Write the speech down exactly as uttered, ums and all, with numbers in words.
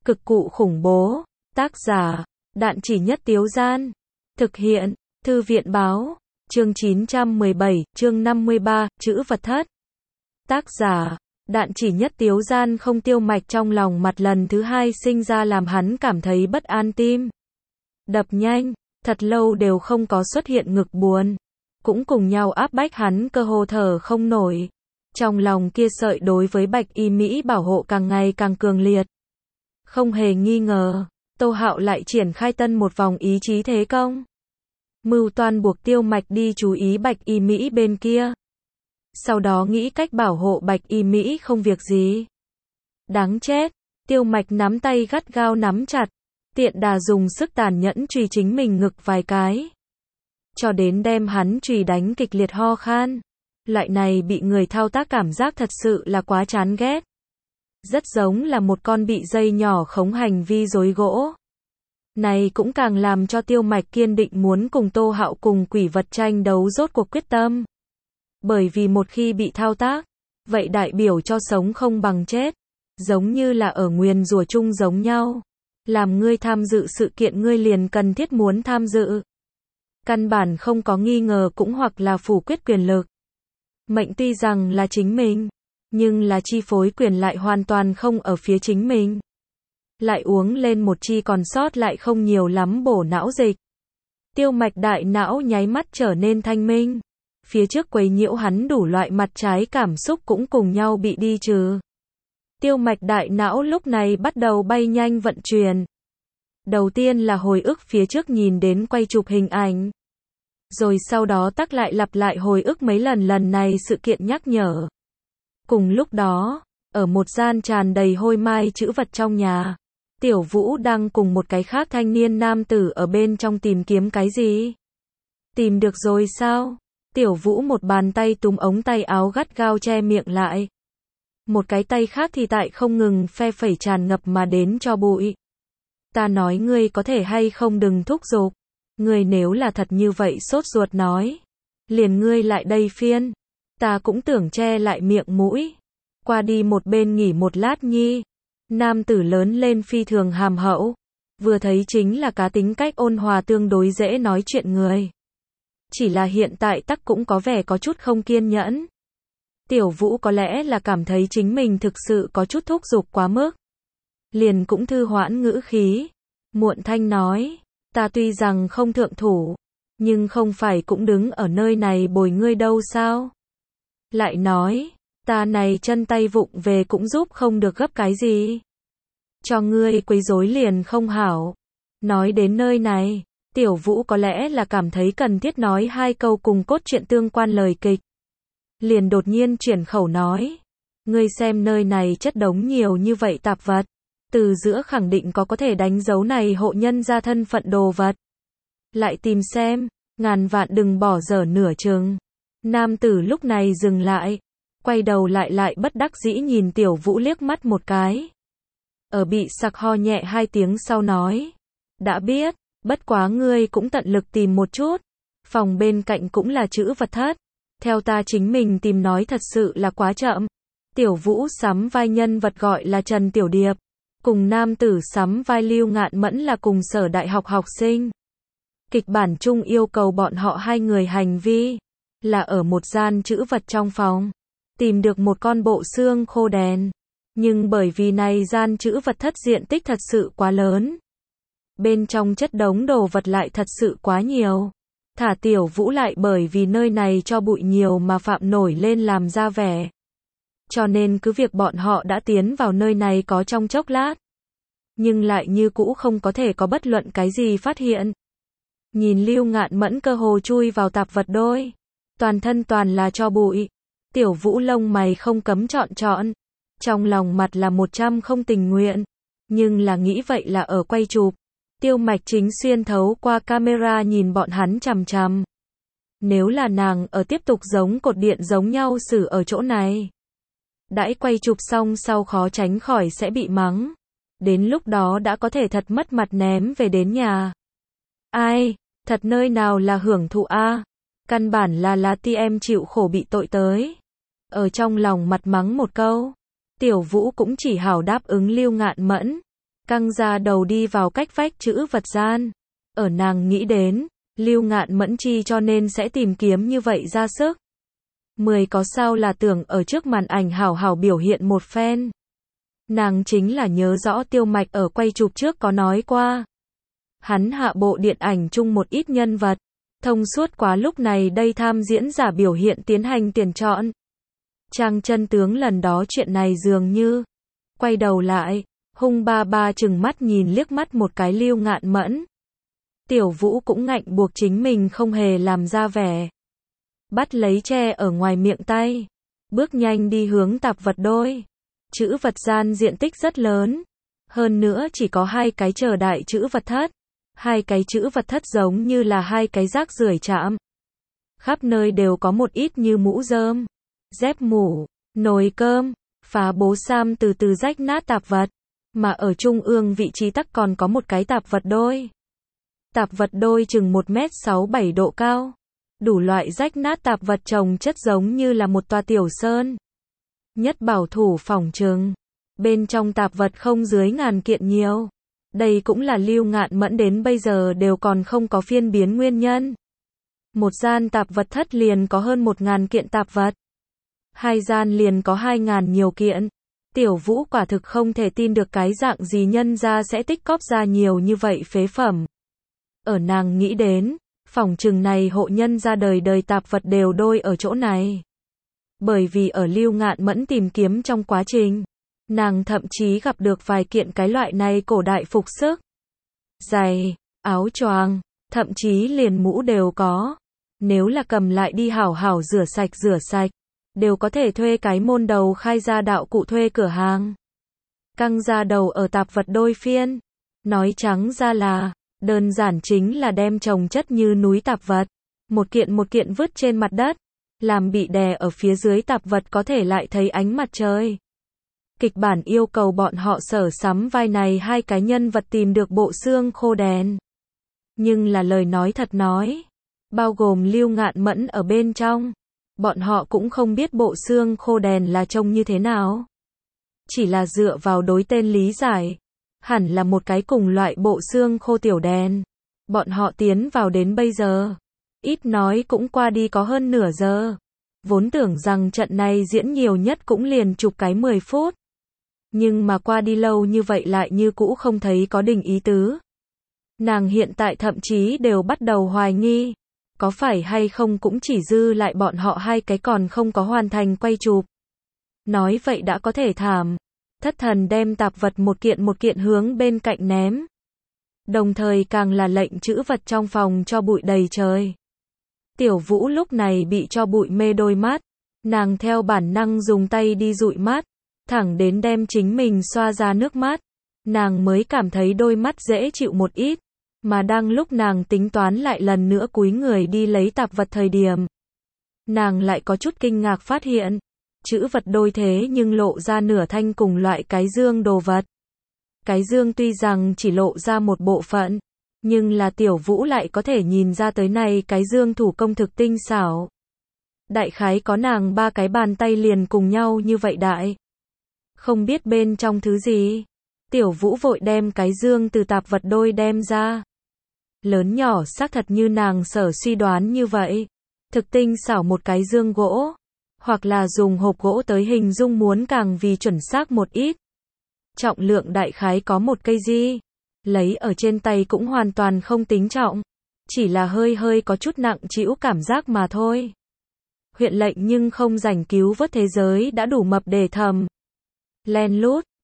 Cực cụ khủng bố. Tác giả, Đạn Chỉ Nhất Tiếu Gian. Thực hiện, Thư viện Báo. Chương chín trăm mười bảy, chương năm mươi ba, chữ vật thất. Tác giả, Đạn Chỉ Nhất Tiếu Gian. Không Tiêu Mạch trong lòng mặt lần thứ hai sinh ra làm hắn cảm thấy bất an, tim đập nhanh, thật lâu đều không có xuất hiện ngực buồn, cũng cùng nhau áp bách hắn cơ hồ thở không nổi. Trong lòng kia sợi đối với Bạch Y Mỹ bảo hộ càng ngày càng cường liệt. Không hề nghi ngờ, Tô Hạo lại triển khai tân một vòng ý chí thế công. Mưu toan buộc Tiêu Mạch đi chú ý Bạch Y Mỹ bên kia. Sau đó nghĩ cách bảo hộ Bạch Y Mỹ không việc gì. Đáng chết, Tiêu Mạch nắm tay gắt gao nắm chặt, tiện đà dùng sức tàn nhẫn chùy chính mình ngực vài cái. Cho đến đem hắn chùy đánh kịch liệt ho khan. Loại này bị người thao tác cảm giác thật sự là quá chán ghét. Rất giống là một con bị dây nhỏ khống hành vi rối gỗ. Này cũng càng làm cho Tiêu Mạch kiên định muốn cùng Tô Hạo cùng quỷ vật tranh đấu rốt cuộc quyết tâm. Bởi vì một khi bị thao tác, vậy đại biểu cho sống không bằng chết. Giống như là ở nguyền rủa chung giống nhau. Làm ngươi tham dự sự kiện ngươi liền cần thiết muốn tham dự. Căn bản không có nghi ngờ cũng hoặc là phủ quyết quyền lực. Mệnh tuy rằng là chính mình, nhưng là chi phối quyền lại hoàn toàn không ở phía chính mình. Lại uống lên một chi còn sót lại không nhiều lắm bổ não dịch. Tiêu Mạch đại não nháy mắt trở nên thanh minh. Phía trước quấy nhiễu hắn đủ loại mặt trái cảm xúc cũng cùng nhau bị đi trừ. Tiêu Mạch đại não lúc này bắt đầu bay nhanh vận chuyển. Đầu tiên là hồi ức phía trước nhìn đến quay chụp hình ảnh. Rồi sau đó tắc lại lặp lại hồi ức mấy lần lần này sự kiện nhắc nhở. Cùng lúc đó, ở một gian tràn đầy hôi mai chữ vật trong nhà, Tiểu Vũ đang cùng một cái khác thanh niên nam tử ở bên trong tìm kiếm cái gì. Tìm được rồi sao? Tiểu Vũ một bàn tay túm ống tay áo gắt gao che miệng lại. Một cái tay khác thì tại không ngừng phe phẩy tràn ngập mà đến cho bụi. Ta nói ngươi có thể hay không đừng thúc giục. Ngươi nếu là thật như vậy sốt ruột nói. Liền ngươi lại đây phiên. Ta cũng tưởng che lại miệng mũi. Qua đi một bên nghỉ một lát nhi. Nam tử lớn lên phi thường hàm hậu. Vừa thấy chính là cá tính cách ôn hòa tương đối dễ nói chuyện người. Chỉ là hiện tại tắc cũng có vẻ có chút không kiên nhẫn. Tiểu Vũ có lẽ là cảm thấy chính mình thực sự có chút thúc giục quá mức. Liền cũng thư hoãn ngữ khí. Muộn thanh nói. Ta tuy rằng không thượng thủ. Nhưng không phải cũng đứng ở nơi này bồi ngươi đâu sao? Lại nói. Ta này chân tay vụng về cũng giúp không được gấp cái gì. Cho ngươi quấy rối liền không hảo. Nói đến nơi này. Tiểu Vũ có lẽ là cảm thấy cần thiết nói hai câu cùng cốt truyện tương quan lời kịch. Liền đột nhiên chuyển khẩu nói. Ngươi xem nơi này chất đống nhiều như vậy tạp vật. Từ giữa khẳng định có có thể đánh dấu này hộ nhân ra thân phận đồ vật. Lại tìm xem, ngàn vạn đừng bỏ dở nửa chừng. Nam tử lúc này dừng lại. Quay đầu lại lại bất đắc dĩ nhìn Tiểu Vũ liếc mắt một cái. Ở bị sặc ho nhẹ hai tiếng sau nói. Đã biết, bất quá ngươi cũng tận lực tìm một chút. Phòng bên cạnh cũng là chữ vật thất. Theo ta chính mình tìm nói thật sự là quá chậm. Tiểu Vũ sắm vai nhân vật gọi là Trần Tiểu Điệp. Cùng nam tử sắm vai Lưu Ngạn Mẫn là cùng sở đại học học sinh. Kịch bản chung yêu cầu bọn họ hai người hành vi. Là ở một gian chữ vật trong phòng. Tìm được một con bộ xương khô đèn. Nhưng bởi vì này gian chữ vật thất diện tích thật sự quá lớn. Bên trong chất đống đồ vật lại thật sự quá nhiều. Thả Tiểu Vũ lại bởi vì nơi này cho bụi nhiều mà phạm nổi lên làm ra vẻ. Cho nên cứ việc bọn họ đã tiến vào nơi này có trong chốc lát. Nhưng lại như cũ không có thể có bất luận cái gì phát hiện. Nhìn Lưu Ngạn Mẫn cơ hồ chui vào tạp vật đôi. Toàn thân toàn là cho bụi. Tiểu Vũ lông mày không cấm trọn trọn. Trong lòng mặt là một trăm không tình nguyện. Nhưng là nghĩ vậy là ở quay chụp. Tiêu Mạch chính xuyên thấu qua camera nhìn bọn hắn chằm chằm. Nếu là nàng ở tiếp tục giống cột điện giống nhau xử ở chỗ này. Đãi quay chụp xong sau khó tránh khỏi sẽ bị mắng. Đến lúc đó đã có thể thật mất mặt ném về đến nhà. Ai, thật nơi nào là hưởng thụ a? Căn bản là là ti em chịu khổ bị tội tới. Ở trong lòng mặt mắng một câu. Tiểu Vũ cũng chỉ hảo đáp ứng Lưu Ngạn Mẫn. căng ra đầu đi vào cách vách chữ vật gian. Ở nàng nghĩ đến, Lưu Ngạn Mẫn chi cho nên sẽ tìm kiếm như vậy ra sức. Mười có sao là tưởng ở trước màn ảnh hảo hảo biểu hiện một phen. Nàng chính là nhớ rõ Tiêu Mạch ở quay chụp trước có nói qua. Hắn hạ bộ điện ảnh chung một ít nhân vật, thông suốt quá lúc này đây tham diễn giả biểu hiện tiến hành tuyển chọn. Trang chân tướng lần đó chuyện này dường như, quay đầu lại, hung ba ba chừng mắt nhìn liếc mắt một cái Lưu Ngạn Mẫn. Tiểu Vũ cũng ngạnh buộc chính mình không hề làm ra vẻ. Bắt lấy tre ở ngoài miệng tay, bước nhanh đi hướng tạp vật đôi. Chữ vật gian diện tích rất lớn, hơn nữa chỉ có hai cái chờ đại chữ vật thất. Hai cái chữ vật thất giống như là hai cái rác rưởi chạm. Khắp nơi đều có một ít như mũ rơm, dép mũ, nồi cơm, phá bố sam từ từ rách nát tạp vật. Mà ở trung ương vị trí tắc còn có một cái tạp vật đôi. Tạp vật đôi chừng một mét sáu bảy độ cao. Đủ loại rách nát tạp vật chồng chất giống như là một tòa tiểu sơn. Nhất bảo thủ phỏng chừng. Bên trong tạp vật không dưới ngàn kiện nhiều. Đây cũng là Lưu Ngạn Mẫn đến bây giờ đều còn không có phiên biến nguyên nhân. Một gian tạp vật thất liền có hơn một ngàn kiện tạp vật. Hai gian liền có hai ngàn nhiều kiện. Tiểu Vũ quả thực không thể tin được cái dạng gì nhân ra sẽ tích cóp ra nhiều như vậy phế phẩm. Ở nàng nghĩ đến, phỏng chừng này hộ nhân ra đời đời tạp vật đều đôi ở chỗ này. Bởi vì ở Lưu Ngạn Mẫn tìm kiếm trong quá trình, nàng thậm chí gặp được vài kiện cái loại này cổ đại phục sức. Giày, áo choàng, thậm chí liền mũ đều có. Nếu là cầm lại đi hảo hảo rửa sạch rửa sạch, đều có thể thuê cái môn đầu khai ra đạo cụ thuê cửa hàng. Căng ra đầu ở tạp vật đôi phiên. Nói trắng ra là, đơn giản chính là đem chồng chất như núi tạp vật. Một kiện một kiện vứt trên mặt đất. Làm bị đè ở phía dưới tạp vật có thể lại thấy ánh mặt trời. Kịch bản yêu cầu bọn họ sở sắm vai này hai cái nhân vật tìm được bộ xương khô đèn. Nhưng là lời nói thật nói, bao gồm Lưu Ngạn Mẫn ở bên trong, bọn họ cũng không biết bộ xương khô đèn là trông như thế nào. Chỉ là dựa vào đối tên lý giải, hẳn là một cái cùng loại bộ xương khô tiểu đèn. Bọn họ tiến vào đến bây giờ, ít nói cũng qua đi có hơn nửa giờ. Vốn tưởng rằng trận này diễn nhiều nhất cũng liền chục cái mười phút. Nhưng mà qua đi lâu như vậy lại như cũ không thấy có đình ý tứ. Nàng hiện tại thậm chí đều bắt đầu hoài nghi, có phải hay không cũng chỉ dư lại bọn họ hai cái còn không có hoàn thành quay chụp. Nói vậy đã có thể thảm. Thất thần đem tạp vật một kiện một kiện hướng bên cạnh ném. Đồng thời càng là lệnh chữ vật trong phòng cho bụi đầy trời. Tiểu Vũ lúc này bị cho bụi mê đôi mắt. Nàng theo bản năng dùng tay đi dụi mắt. Thẳng đến đem chính mình xoa ra nước mắt. Nàng mới cảm thấy đôi mắt dễ chịu một ít. Mà đang lúc nàng tính toán lại lần nữa cúi người đi lấy tạp vật thời điểm. Nàng lại có chút kinh ngạc phát hiện. Chữ vật đôi thế nhưng lộ ra nửa thanh cùng loại cái dương đồ vật. Cái dương tuy rằng chỉ lộ ra một bộ phận. Nhưng là Tiểu Vũ lại có thể nhìn ra tới này cái dương thủ công thực tinh xảo. Đại khái có nàng ba cái bàn tay liền cùng nhau như vậy đại. Không biết bên trong thứ gì. Tiểu Vũ vội đem cái dương từ tạp vật đôi đem ra. Lớn nhỏ xác thật như nàng sở suy đoán như vậy. Thực tinh xảo một cái dương gỗ. Hoặc là dùng hộp gỗ tới hình dung muốn càng vì chuẩn xác một ít. Trọng lượng đại khái có một cây di. Lấy ở trên tay cũng hoàn toàn không tính trọng. Chỉ là hơi hơi có chút nặng trĩu cảm giác mà thôi. Huyện lệnh nhưng không rảnh cứu vớt thế giới đã đủ mập để thầm. Len lút,